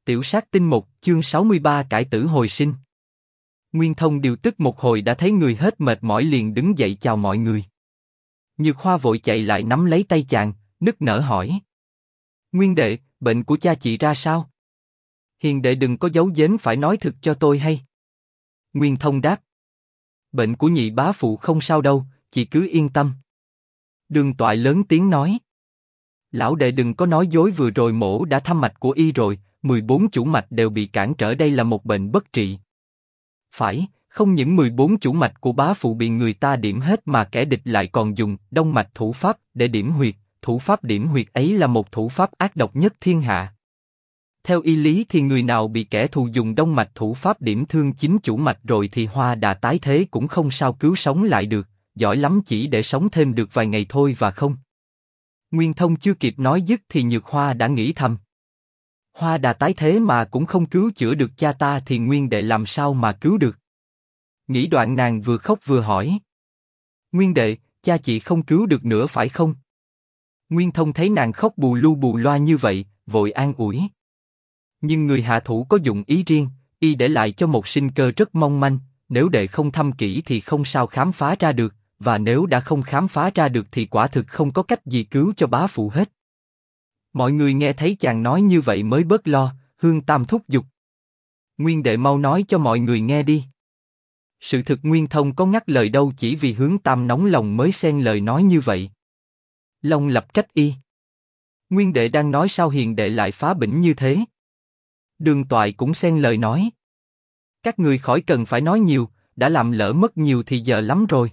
Tiểu sát tinh 1, chương 63 cải tử hồi sinh. Nguyên Thông điều tức một hồi đã thấy người hết mệt mỏi liền đứng dậy chào mọi người. Nhược Hoa vội chạy lại nắm lấy tay chàng, nức nở hỏi. Nguyên đệ, bệnh của cha chị ra sao? Hiền đệ đừng có giấu giếm, phải nói thực cho tôi hay. Nguyên Thông đáp. Bệnh của nhị bá phụ không sao đâu, chị cứ yên tâm. Đường Toại lớn tiếng nói. Lão đệ đừng có nói dối, vừa rồi mổ đã thăm mạch của y rồi, 14 chủ mạch đều bị cản trở, đây là một bệnh bất trị. Phải, không những 14 chủ mạch của bá phụ bị người ta điểm hết mà kẻ địch lại còn dùng đông mạch thủ pháp để điểm huyệt, thủ pháp điểm huyệt ấy là một thủ pháp ác độc nhất thiên hạ. Theo y lý thì người nào bị kẻ thù dùng đông mạch thủ pháp điểm thương chính chủ mạch rồi thì hoa đà tái thế cũng không sao cứu sống lại được, giỏi lắm chỉ để sống thêm được vài ngày thôi và không. Nguyên Thông chưa kịp nói dứt thì Nhược Hoa đã nghĩ thầm. Hoa đà tái thế mà cũng không cứu chữa được cha ta thì Nguyên đệ làm sao mà cứu được? Nghĩ đoạn nàng vừa khóc vừa hỏi. Nguyên đệ, cha chị không cứu được nữa phải không? Nguyên Thông thấy nàng khóc bù lu bù loa như vậy, vội an ủi. Nhưng người hạ thủ có dụng ý riêng, y để lại cho một sinh cơ rất mong manh, nếu đệ không thăm kỹ thì không sao khám phá ra được, và nếu đã không khám phá ra được thì quả thực không có cách gì cứu cho bá phụ hết. Mọi người nghe thấy chàng nói như vậy mới bớt lo, Hương Tam thúc giục. Nguyên đệ mau nói cho mọi người nghe đi. Sự thực Nguyên Thông có ngắt lời đâu, chỉ vì Hướng Tam nóng lòng mới xen lời nói như vậy. Long lập trách y. Nguyên đệ đang nói sao hiền đệ lại phá bỉnh như thế? Đường Toại cũng xen lời nói. Các người khỏi cần phải nói nhiều, đã làm lỡ mất nhiều thì giờ lắm rồi.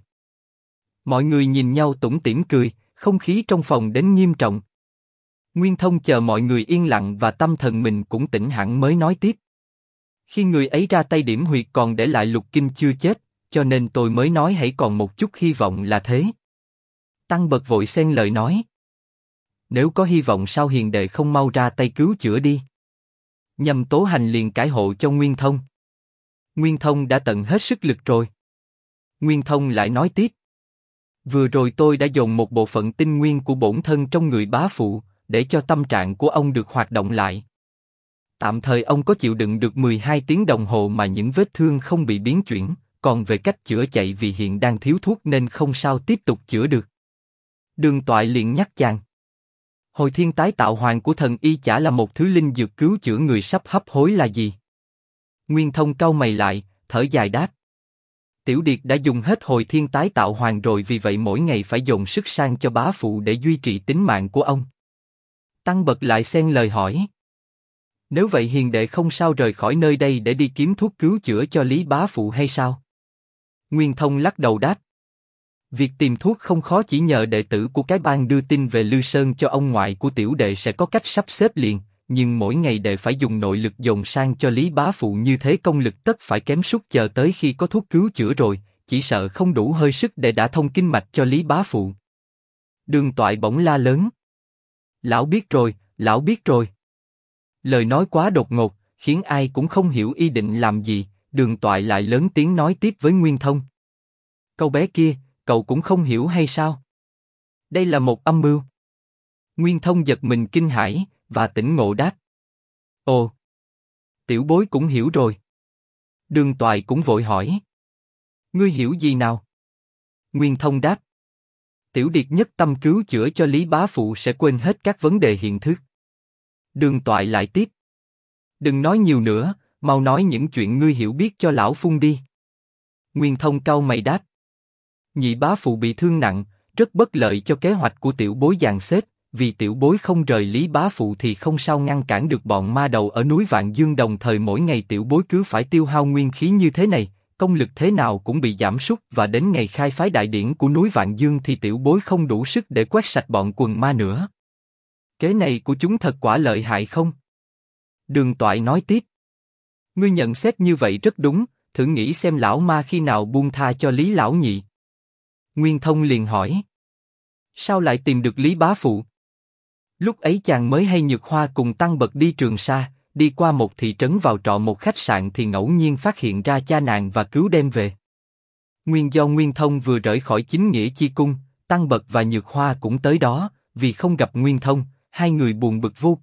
Mọi người nhìn nhau tủm tỉm cười, không khí trong phòng đến nghiêm trọng. Nguyên Thông chờ mọi người yên lặng và tâm thần mình cũng tỉnh hẳn mới nói tiếp. Khi người ấy ra tay điểm huyệt còn để lại lục kinh chưa chết, cho nên tôi mới nói hãy còn một chút hy vọng là thế. Tăng Bật vội xen lời nói. Nếu có hy vọng sao hiền đệ không mau ra tay cứu chữa đi? Nhâm Tố Hành liền cãi hộ cho Nguyên Thông. Nguyên Thông đã tận hết sức lực rồi. Nguyên Thông lại nói tiếp. Vừa rồi tôi đã dồn một bộ phận tinh nguyên của bổn thân trong người bá phụ, để cho tâm trạng của ông được hoạt động lại. Tạm thời ông có chịu đựng được 12 tiếng đồng hồ mà những vết thương không bị biến chuyển, còn về cách chữa chạy vì hiện đang thiếu thuốc nên không sao tiếp tục chữa được. Đường Toại liền nhắc chàng. Hồi thiên tái tạo hoàng của thần y chả là một thứ linh dược cứu chữa người sắp hấp hối là gì? Nguyên Thông cau mày lại, thở dài đáp. Tiểu Điệt đã dùng hết hồi thiên tái tạo hoàng rồi, vì vậy mỗi ngày phải dồn sức sang cho bá phụ để duy trì tính mạng của ông. Tăng Bật lại xen lời hỏi. Nếu vậy hiền đệ không sao rời khỏi nơi đây để đi kiếm thuốc cứu chữa cho Lý bá phụ hay sao? Nguyên Thông lắc đầu đáp. Việc tìm thuốc không khó, chỉ nhờ đệ tử của cái bang đưa tin về Lư Sơn cho ông ngoại của tiểu đệ sẽ có cách sắp xếp liền, nhưng mỗi ngày đệ phải dùng nội lực dồn sang cho Lý bá phụ như thế công lực tất phải kém sút, chờ tới khi có thuốc cứu chữa rồi, chỉ sợ không đủ hơi sức để đả thông kinh mạch cho Lý bá phụ. Đường Toại bỗng la lớn. Lão biết rồi, lão biết rồi. Lời nói quá đột ngột, khiến ai cũng không hiểu y định làm gì. Đường Toại lại lớn tiếng nói tiếp với Nguyên Thông. Câu bé kia, cậu cũng không hiểu hay sao? Đây là một âm mưu. Nguyên Thông giật mình kinh hãi và tỉnh ngộ đáp. Ồ, tiểu bối cũng hiểu rồi. Đường Toại cũng vội hỏi. Ngươi hiểu gì nào? Nguyên Thông đáp. Tiểu Điệt nhất tâm cứu chữa cho Lý bá phụ sẽ quên hết các vấn đề hiện thức. Đường Toại lại tiếp. Đừng nói nhiều nữa, mau nói những chuyện ngươi hiểu biết cho lão Phung đi. Nguyên Thông cau mày đáp. Nhị bá phụ bị thương nặng, rất bất lợi cho kế hoạch của tiểu bối dàn xếp, vì tiểu bối không rời Lý bá phụ thì không sao ngăn cản được bọn ma đầu ở núi Vạn Dương, đồng thời mỗi ngày tiểu bối cứ phải tiêu hao nguyên khí như thế này, công lực thế nào cũng bị giảm sút, và đến ngày khai phái đại điển của núi Vạn Dương thì tiểu bối không đủ sức để quét sạch bọn quần ma nữa. Kế này của chúng thật quả lợi hại không? Đường Toại nói tiếp. Ngươi nhận xét như vậy rất đúng, thử nghĩ xem lão ma khi nào buông tha cho Lý lão nhị. Nguyên Thông liền hỏi. Sao lại tìm được Lý bá phụ? Lúc ấy chàng mới hay Nhược Hoa cùng Tăng Bật đi Trường Sa, đi qua một thị trấn vào trọ một khách sạn thì ngẫu nhiên phát hiện ra cha nàng và cứu đem về. Nguyên do Nguyên Thông vừa rời khỏi chính nghĩa chi cung, Tăng Bật và Nhược Hoa cũng tới đó, vì không gặp Nguyên Thông, hai người buồn bực vô cùng,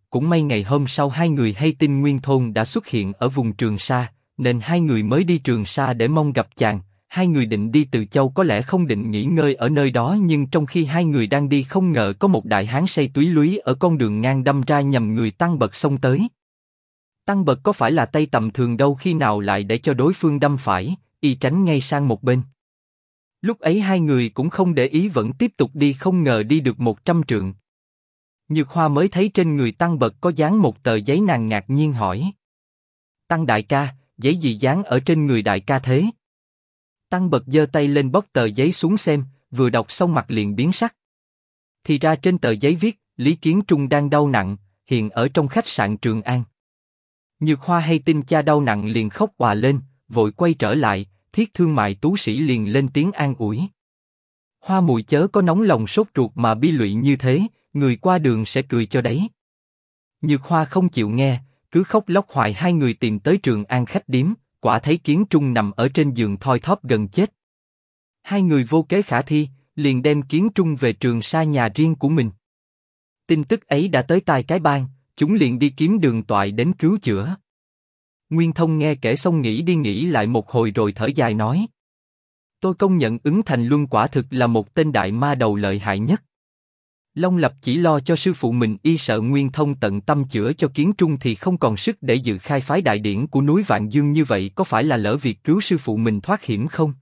cũng may ngày hôm sau hai người hay tin Nguyên Thôn đã xuất hiện ở vùng Trường Sa, nên hai người mới đi Trường Sa để mong gặp chàng. Hai người định đi Từ Châu có lẽ không định nghỉ ngơi ở nơi đó, nhưng trong khi hai người đang đi không ngờ có một đại hán say túy lúy ở con đường ngang đâm ra nhầm người Tăng Bật xông tới. Tăng Bật có phải là tay tầm thường đâu, khi nào lại để cho đối phương đâm phải, y tránh ngay sang một bên. Lúc ấy hai người cũng không để ý vẫn tiếp tục đi, không ngờ đi được 100 trượng. Nhược Hoa mới thấy trên người Tăng Bật có dán một tờ giấy, nàng ngạc nhiên hỏi: Tăng đại ca, giấy gì dán ở trên người đại ca thế? Tăng Bật giơ tay lên bóc tờ giấy xuống xem, vừa đọc xong mặt liền biến sắc. Thì ra trên tờ giấy viết, Lý Kiến Trung đang đau nặng, hiện ở trong khách sạn Trường An. Nhược Hoa hay tin cha đau nặng liền khóc òa lên, vội quay trở lại, Thiết Thương Mại Tú Sĩ liền lên tiếng an ủi. Hoa muội chớ có nóng lòng sốt ruột mà bi lụy như thế, người qua đường sẽ cười cho đấy. Nhược Hoa không chịu nghe, cứ khóc lóc hoài. Hai người tìm tới Trường An khách điếm, quả thấy Kiến Trung nằm ở trên giường thoi thóp gần chết. Hai người vô kế khả thi, liền đem Kiến Trung về Trường Sa nhà riêng của mình. Tin tức ấy đã tới tai cái bang, chúng liền đi kiếm Đường Toại đến cứu chữa. Nguyên Thông nghe kể xong nghĩ đi nghĩ lại một hồi rồi thở dài nói: Tôi công nhận Ứng Thành Luân quả thực là một tên đại ma đầu lợi hại nhất. Long Lập chỉ lo cho sư phụ mình, y sợ Nguyên Thông tận tâm chữa cho Kiến Trung thì không còn sức để dự khai phái đại điển của núi Vạn Dương, như vậy có phải là lỡ việc cứu sư phụ mình thoát hiểm không?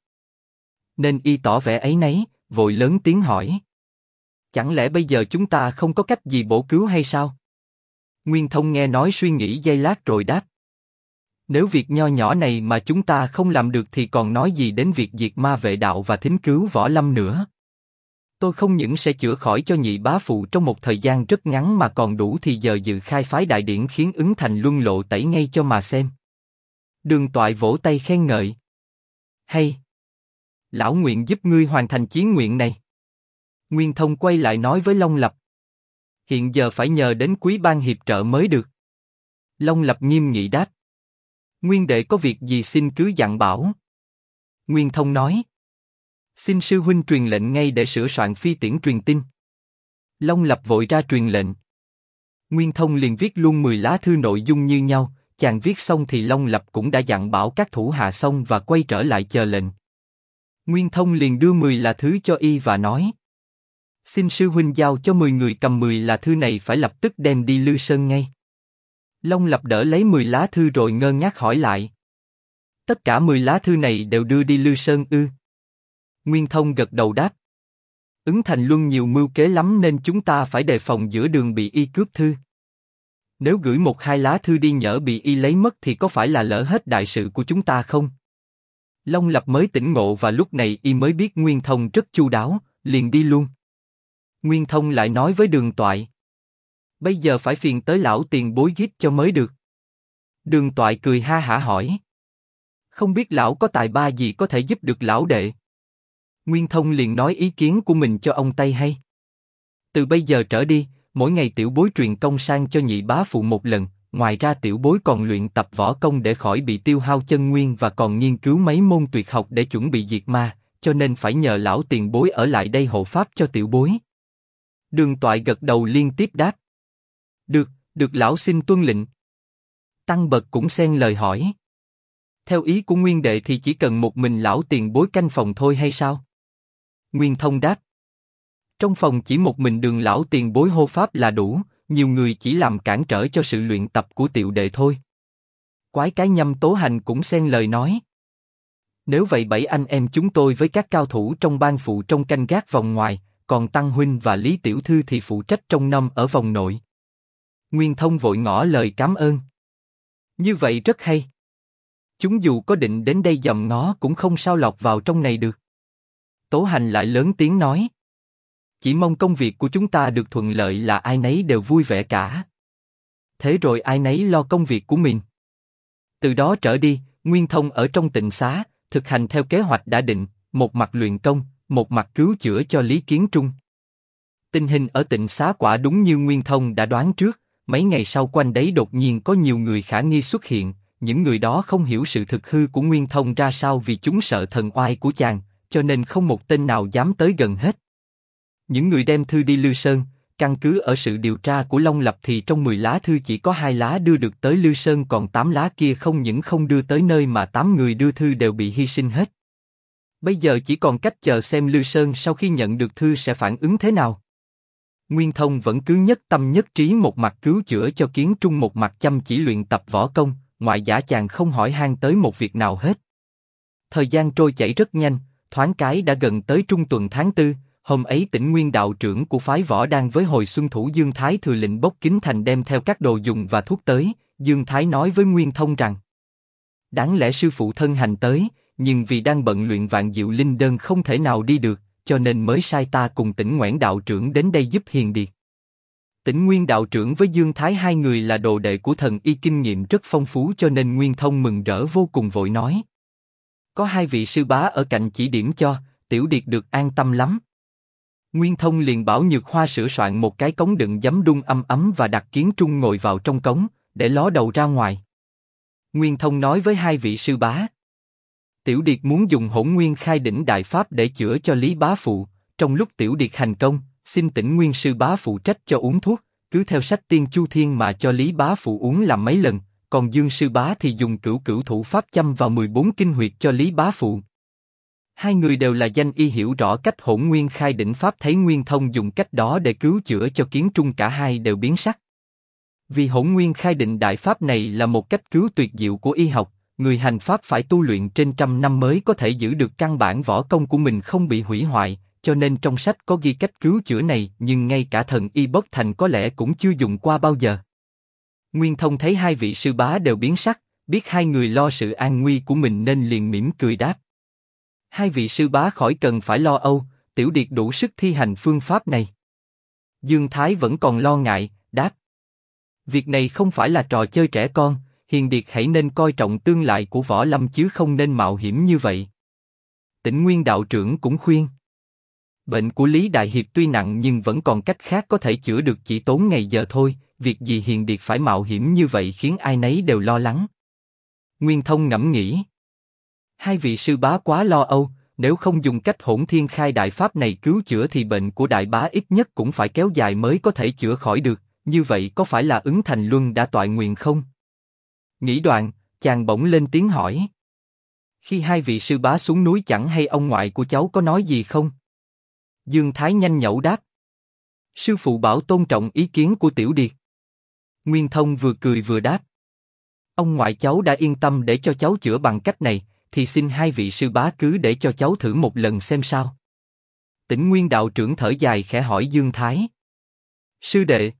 Nên y tỏ vẻ áy náy, vội lớn tiếng hỏi: Chẳng lẽ bây giờ chúng ta không có cách gì bổ cứu hay sao? Nguyên Thông nghe nói suy nghĩ giây lát rồi đáp: Nếu việc nho nhỏ này mà chúng ta không làm được thì còn nói gì đến việc diệt ma vệ đạo và thính cứu võ lâm nữa. Tôi không những sẽ chữa khỏi cho nhị bá phụ trong một thời gian rất ngắn mà còn đủ thì giờ dự khai phái đại điển khiến Ứng Thành Luân lộ tẩy ngay cho mà xem. Đường Toại vỗ tay khen ngợi: Hay! Lão nguyện giúp ngươi hoàn thành chí nguyện này. Nguyên Thông quay lại nói với Long Lập: Hiện giờ phải nhờ đến Quý bang hiệp trợ mới được. Long Lập nghiêm nghị đáp: Nguyên đệ có việc gì xin cứ dặn bảo. Nguyên Thông nói: Xin sư huynh truyền lệnh ngay để sửa soạn phi tiễn truyền tin. Long Lập vội ra truyền lệnh. Nguyên Thông liền viết luôn 10 lá thư nội dung như nhau. Chàng viết xong thì Long Lập cũng đã dặn bảo các thủ hạ xong và quay trở lại chờ lệnh. Nguyên Thông liền đưa 10 lá thư cho y và nói: Xin sư huynh giao cho 10 người cầm 10 lá thư này phải lập tức đem đi Lư Sơn ngay. Long Lập đỡ lấy 10 lá thư rồi ngơ ngác hỏi lại: Tất cả 10 lá thư này đều đưa đi Lư Sơn ư? Nguyên Thông gật đầu đáp: Ứng Thành Luân nhiều mưu kế lắm nên chúng ta phải đề phòng giữa đường bị y cướp thư. Nếu gửi 1-2 lá thư đi nhỡ bị y lấy mất thì có phải là lỡ hết đại sự của chúng ta không? Long Lập mới tỉnh ngộ và lúc này y mới biết Nguyên Thông rất chu đáo, liền đi luôn. Nguyên Thông lại nói với Đường Toại: Bây giờ phải phiền tới lão tiền bối giúp cho mới được. Đường Toại cười ha hả hỏi: Không biết lão có tài ba gì có thể giúp được lão đệ? Nguyên Thông liền nói ý kiến của mình cho ông Tây hay. Từ bây giờ trở đi, mỗi ngày tiểu bối truyền công sang cho nhị bá phụ một lần. Ngoài ra tiểu bối còn luyện tập võ công để khỏi bị tiêu hao chân nguyên và còn nghiên cứu mấy môn tuyệt học để chuẩn bị diệt ma, cho nên phải nhờ lão tiền bối ở lại đây hộ pháp cho tiểu bối. Đường Toại gật đầu liên tiếp đáp: Được, được lão xin tuân lệnh. Tăng Bật cũng xen lời hỏi: Theo ý của Nguyên đệ thì chỉ cần một mình lão tiền bối canh phòng thôi hay sao? Nguyên Thông đáp: Trong phòng chỉ một mình Đường lão tiền bối hô pháp là đủ, nhiều người chỉ làm cản trở cho sự luyện tập của tiểu đệ thôi. Quái cái Nhâm Tố Hành cũng xen lời nói: Nếu vậy 7 anh em chúng tôi với các cao thủ trong bang phụ trong canh gác vòng ngoài, còn Tăng huynh và Lý tiểu thư thì phụ trách trông nom ở vòng nội. Nguyên Thông vội ngỏ lời cảm ơn: Như vậy rất hay. Chúng dù có định đến đây dòm ngó cũng không sao lọt vào trong này được. Tố Hành lại lớn tiếng nói: Chỉ mong công việc của chúng ta được thuận lợi là ai nấy đều vui vẻ cả. Thế rồi ai nấy lo công việc của mình. Từ đó trở đi, Nguyên Thông ở trong Tịnh Xá, thực hành theo kế hoạch đã định, một mặt luyện công, một mặt cứu chữa cho Lý Kiến Trung. Tình hình ở Tịnh Xá quả đúng như Nguyên Thông đã đoán trước, mấy ngày sau quanh đấy đột nhiên có nhiều người khả nghi xuất hiện, những người đó không hiểu sự thực hư của Nguyên Thông ra sao vì chúng sợ thần oai của chàng, cho nên không một tên nào dám tới gần hết. Những người đem thư đi Lư Sơn, căn cứ ở sự điều tra của Long Lập thì trong 10 lá thư chỉ có 2 lá đưa được tới Lư Sơn, còn 8 lá kia không những không đưa tới nơi mà 8 người đưa thư đều bị hy sinh hết. Bây giờ chỉ còn cách chờ xem Lư Sơn sau khi nhận được thư sẽ phản ứng thế nào. Nguyên Thông vẫn cứ nhất tâm nhất trí, một mặt cứu chữa cho Kiến Trung, một mặt chăm chỉ luyện tập võ công, ngoại giả chàng không hỏi han tới một việc nào hết. Thời gian trôi chảy rất nhanh, thoáng cái đã gần tới trung tuần tháng 4, hôm ấy Tĩnh Nguyên đạo trưởng của phái võ đang với hồi xuân thủ Dương Thái thừa lệnh bốc Kính Thành đem theo các đồ dùng và thuốc tới. Dương Thái nói với Nguyên Thông rằng, đáng lẽ sư phụ thân hành tới, nhưng vì đang bận luyện Vạn Diệu Linh Đơn không thể nào đi được, cho nên mới sai ta cùng Tĩnh Ngoãn đạo trưởng đến đây giúp hiền điệt. Tĩnh Nguyên đạo trưởng với Dương Thái hai người là đồ đệ của thần y, kinh nghiệm rất phong phú, cho nên Nguyên Thông mừng rỡ vô cùng, vội nói, có 2 vị sư bá ở cạnh chỉ điểm cho, tiểu điệt được an tâm lắm. Nguyên Thông liền bảo Nhược Hoa sửa soạn một cái cống đựng giấm đun ấm và đặt Kiến Trung ngồi vào trong cống, để ló đầu ra ngoài. Nguyên Thông nói với 2 vị sư bá, tiểu điệt muốn dùng Hỗn Nguyên Khai Đỉnh đại pháp để chữa cho Lý bá phụ, trong lúc tiểu điệt hành công, xin Tĩnh Nguyên sư bá phụ trách cho uống thuốc, cứ theo sách Tiên Chu Thiên mà cho Lý bá phụ uống làm mấy lần, còn Dương sư bá thì dùng Cửu Cửu thủ pháp châm vào 14 kinh huyệt cho Lý bá phụ. 2 người đều là danh y, hiểu rõ cách Hỗn Nguyên Khai Đỉnh pháp, thấy Nguyên Thông dùng cách đó để cứu chữa cho Kiến Trung, cả hai đều biến sắc. Vì Hỗn Nguyên Khai Định đại pháp này là một cách cứu tuyệt diệu của y học, người hành pháp phải tu luyện trên 100 năm mới có thể giữ được căn bản võ công của mình không bị hủy hoại, cho nên trong sách có ghi cách cứu chữa này, nhưng ngay cả thần y Bốc Thành có lẽ cũng chưa dùng qua bao giờ. Nguyên Thông thấy 2 vị sư bá đều biến sắc, biết 2 người lo sự an nguy của mình nên liền mỉm cười đáp, 2 vị sư bá khỏi cần phải lo âu, tiểu điệt đủ sức thi hành phương pháp này. Dương Thái vẫn còn lo ngại, đáp, việc này không phải là trò chơi trẻ con, hiền điệt hãy nên coi trọng tương lai của võ lâm chứ không nên mạo hiểm như vậy. Tĩnh Nguyên đạo trưởng cũng khuyên, bệnh của Lý đại hiệp tuy nặng nhưng vẫn còn cách khác có thể chữa được, chỉ tốn ngày giờ thôi, việc gì hiền điệt phải mạo hiểm như vậy khiến ai nấy đều lo lắng. Nguyên Thông ngẫm nghĩ, 2 vị sư bá quá lo âu, nếu không dùng cách Hỗn Thiên Khai đại pháp này cứu chữa thì bệnh của đại bá ít nhất cũng phải kéo dài mới có thể chữa khỏi được, như vậy có phải là Ứng Thành Luân đã toại nguyện không? Nghĩ đoạn, chàng bỗng lên tiếng hỏi, khi 2 vị sư bá xuống núi chẳng hay ông ngoại của cháu có nói gì không? Dương Thái nhanh nhẩu đáp, sư phụ bảo tôn trọng ý kiến của tiểu điệt. Nguyên Thông vừa cười vừa đáp, ông ngoại cháu đã yên tâm để cho cháu chữa bằng cách này, thì xin 2 vị sư bá cứ để cho cháu thử một lần xem sao. Tĩnh Nguyên đạo trưởng thở dài khẽ hỏi Dương Thái, sư đệ,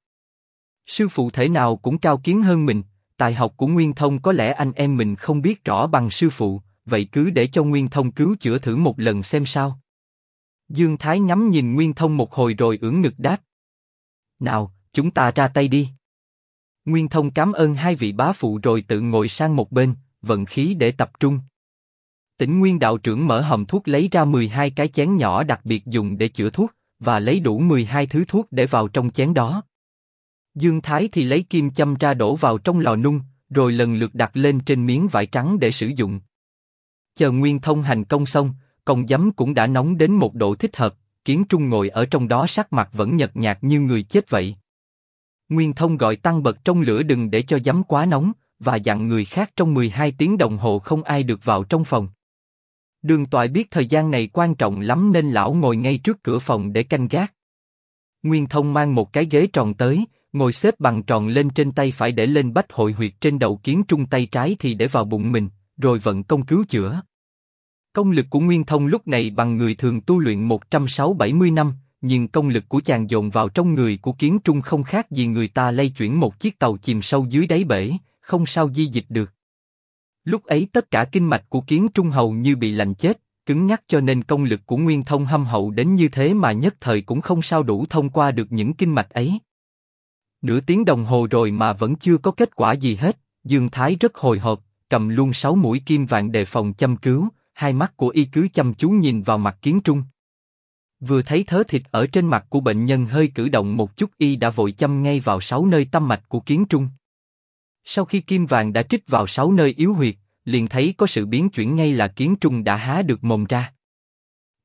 sư phụ thể nào cũng cao kiến hơn mình, tài học của Nguyên Thông có lẽ anh em mình không biết rõ bằng sư phụ, vậy cứ để cho Nguyên Thông cứu chữa thử một lần xem sao. Dương Thái ngắm nhìn Nguyên Thông một hồi rồi ưỡn ngực đáp, nào, chúng ta ra tay đi. Nguyên Thông cảm ơn 2 vị bá phụ rồi tự ngồi sang một bên, vận khí để tập trung. Tĩnh Nguyên đạo trưởng mở hòm thuốc lấy ra 12 cái chén nhỏ đặc biệt dùng để chữa thuốc, và lấy đủ 12 thứ thuốc để vào trong chén đó. Dương Thái thì lấy kim châm ra đổ vào trong lò nung, rồi lần lượt đặt lên trên miếng vải trắng để sử dụng. Chờ Nguyên Thông hành công xong, còng giấm cũng đã nóng đến một độ thích hợp, Kiến Trung ngồi ở trong đó sắc mặt vẫn nhợt nhạt như người chết vậy. Nguyên Thông gọi tăng bật trong lửa đừng để cho giấm quá nóng, và dặn người khác trong 12 tiếng đồng hồ không ai được vào trong phòng. Đường Toại biết thời gian này quan trọng lắm nên lão ngồi ngay trước cửa phòng để canh gác. Nguyên Thông mang một cái ghế tròn tới, ngồi xếp bằng tròn lên, trên tay phải để lên bách hội huyệt trên đầu Kiến Trung, tay trái thì để vào bụng mình, rồi vận công cứu chữa. Công lực của Nguyên Thông lúc này bằng người thường tu luyện 160-170 năm, nhưng công lực của chàng dồn vào trong người của Kiến Trung không khác gì người ta lay chuyển một chiếc tàu chìm sâu dưới đáy bể, không sao di dịch được. Lúc ấy tất cả kinh mạch của Kiến Trung hầu như bị lạnh chết, cứng nhắc, cho nên công lực của Nguyên Thông hâm hậu đến như thế mà nhất thời cũng không sao đủ thông qua được những kinh mạch ấy. Nửa tiếng đồng hồ rồi mà vẫn chưa có kết quả gì hết, Dương Thái rất hồi hộp, cầm luôn 6 mũi kim vàng đề phòng châm cứu, hai mắt của y cứ chăm chú nhìn vào mặt Kiến Trung. Vừa thấy thớ thịt ở trên mặt của bệnh nhân hơi cử động một chút, y đã vội châm ngay vào 6 nơi tâm mạch của Kiến Trung. Sau khi kim vàng đã trích vào 6 nơi yếu huyệt, liền thấy có sự biến chuyển, ngay là Kiến Trung đã há được mồm ra.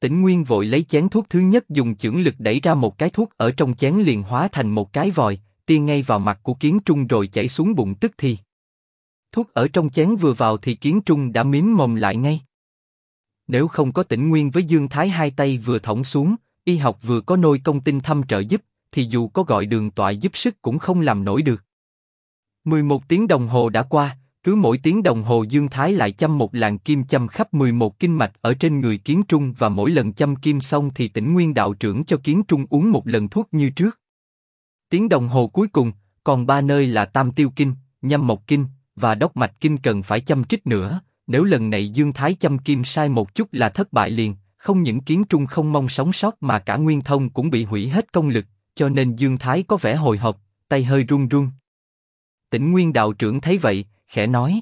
Tĩnh Nguyên vội lấy chén thuốc thứ nhất dùng chưởng lực đẩy ra một cái thuốc ở trong chén liền hóa thành một cái vòi, tiên ngay vào mặt của Kiến Trung rồi chảy xuống bụng tức thì. Thuốc ở trong chén vừa vào thì Kiến Trung đã mím mồm lại ngay. Nếu không có Tĩnh Nguyên với Dương Thái hai tay vừa thõng xuống, y học vừa có nôi công tinh thâm trợ giúp, thì dù có gọi Đường Toại giúp sức cũng không làm nổi được. 11 tiếng đồng hồ đã qua, cứ mỗi tiếng đồng hồ Dương Thái lại châm một làn kim châm khắp 11 kinh mạch ở trên người Kiến Trung và mỗi lần châm kim xong thì Tĩnh Nguyên đạo trưởng cho Kiến Trung uống một lần thuốc như trước. Tiếng đồng hồ cuối cùng, còn 3 nơi là Tam Tiêu Kinh, Nhâm Mộc Kinh và Đốc Mạch Kinh cần phải châm trích nữa. Nếu lần này Dương Thái châm kim sai một chút là thất bại liền, không những Kiến Trung không mong sống sót mà cả Nguyên Thông cũng bị hủy hết công lực, cho nên Dương Thái có vẻ hồi hộp, tay hơi run run. Tĩnh Nguyên đạo trưởng thấy vậy, khẽ nói: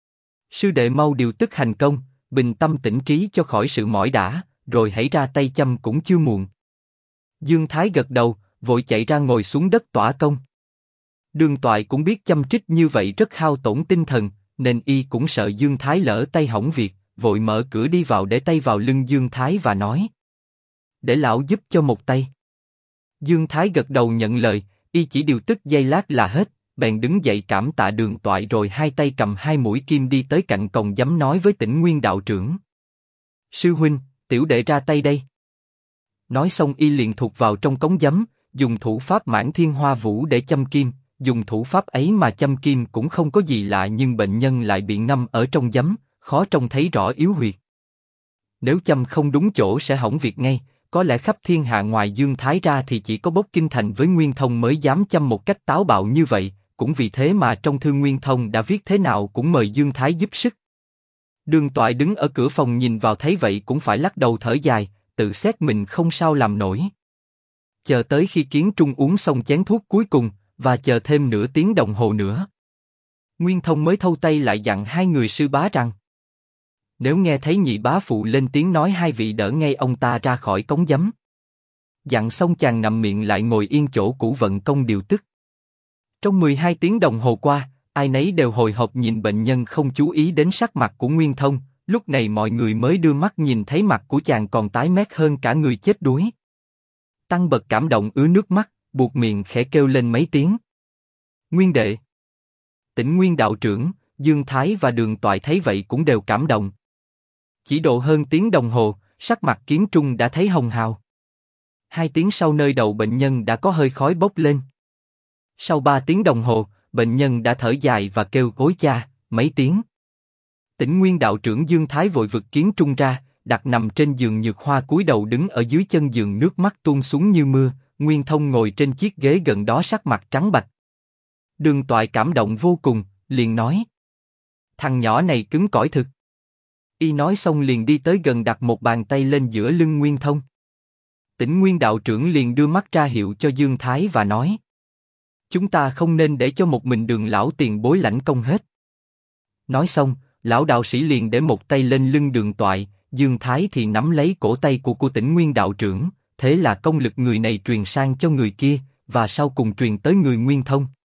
sư đệ mau điều tức hành công, bình tâm tĩnh trí cho khỏi sự mỏi đã, rồi hãy ra tay châm cũng chưa muộn. Dương Thái gật đầu, vội chạy ra ngồi xuống đất tỏa công. Đường Toại cũng biết châm trích như vậy rất hao tổn tinh thần, nên y cũng sợ Dương Thái lỡ tay hỏng việc, vội mở cửa đi vào để tay vào lưng Dương Thái và nói: để lão giúp cho một tay. Dương Thái gật đầu nhận lời, y chỉ điều tức giây lát là hết, bèn đứng dậy cảm tạ Đường Toại rồi hai tay cầm hai mũi kim đi tới cạnh còng giấm nói với Tĩnh Nguyên đạo trưởng: sư huynh, tiểu đệ ra tay đây. Nói xong y liền thụt vào trong cống giấm, dùng thủ pháp Mãn Thiên Hoa Vũ để châm kim. Dùng thủ pháp ấy mà châm kim cũng không có gì lạ, nhưng bệnh nhân lại bị ngâm ở trong giấm, khó trông thấy rõ yếu huyệt. Nếu châm không đúng chỗ sẽ hỏng việc ngay. Có lẽ khắp thiên hạ ngoài Dương Thái ra thì chỉ có Bốc Kinh Thành với Nguyên Thông mới dám châm một cách táo bạo như vậy. Cũng vì thế mà trong thư Nguyên Thông đã viết thế nào cũng mời Dương Thái giúp sức. Đường Toại đứng ở cửa phòng nhìn vào thấy vậy cũng phải lắc đầu thở dài, tự xét mình không sao làm nổi. Chờ tới khi Kiến Trung uống xong chén thuốc cuối cùng, và chờ thêm nửa tiếng đồng hồ nữa, Nguyên Thông mới thâu tay lại dặn hai người sư bá rằng: nếu nghe thấy nhị bá phụ lên tiếng nói hai vị đỡ ngay ông ta ra khỏi cống giấm. Dặn xong chàng nằm miệng lại ngồi yên chỗ cũ vận công điều tức. Trong 12 tiếng đồng hồ qua, ai nấy đều hồi hộp nhìn bệnh nhân không chú ý đến sắc mặt của Nguyên Thông, lúc này mọi người mới đưa mắt nhìn thấy mặt của chàng còn tái mét hơn cả người chết đuối. Tăng Bật cảm động ứa nước mắt, buột miệng khẽ kêu lên mấy tiếng: Nguyên đệ! Tĩnh Nguyên đạo trưởng, Dương Thái và Đường Toại thấy vậy cũng đều cảm động. Chỉ độ hơn tiếng đồng hồ, sắc mặt Kiến Trung đã thấy hồng hào. 2 tiếng sau nơi đầu bệnh nhân đã có hơi khói bốc lên. Sau 3 tiếng đồng hồ, bệnh nhân đã thở dài và kêu ối cha, mấy tiếng. Tĩnh Nguyên đạo trưởng Dương Thái vội vực Kiến Trung ra, đặt nằm trên giường Nhược Hoa cúi đầu đứng ở dưới chân giường nước mắt tuôn xuống như mưa. Nguyên Thông ngồi trên chiếc ghế gần đó sắc mặt trắng bạch. Đường Toại cảm động vô cùng, liền nói: thằng nhỏ này cứng cỏi thực. Y nói xong liền đi tới gần đặt một bàn tay lên giữa lưng Nguyên Thông. Tĩnh Nguyên đạo trưởng liền đưa mắt ra hiệu cho Dương Thái và nói: chúng ta không nên để cho một mình Đường lão tiền bối lãnh công hết. Nói xong, lão đạo sĩ liền để một tay lên lưng Đường Toại, Dương Thái thì nắm lấy cổ tay của Tĩnh Nguyên đạo trưởng. Thế là công lực người này truyền sang cho người kia, và sau cùng truyền tới người Nguyên Thông.